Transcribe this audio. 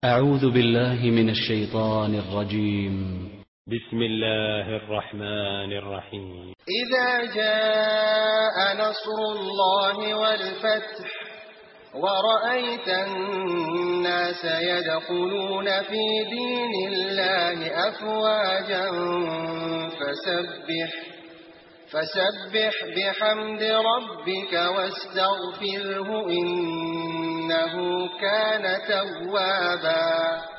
أعوذ بالله من الشيطان الرجيم. بسم الله الرحمن الرحيم. إذا جاء نصر الله والفتح ورأيت الناس يدخلون في دين الله أفواجا فسبح بحمد ربك واستغفره إنه كان توابا.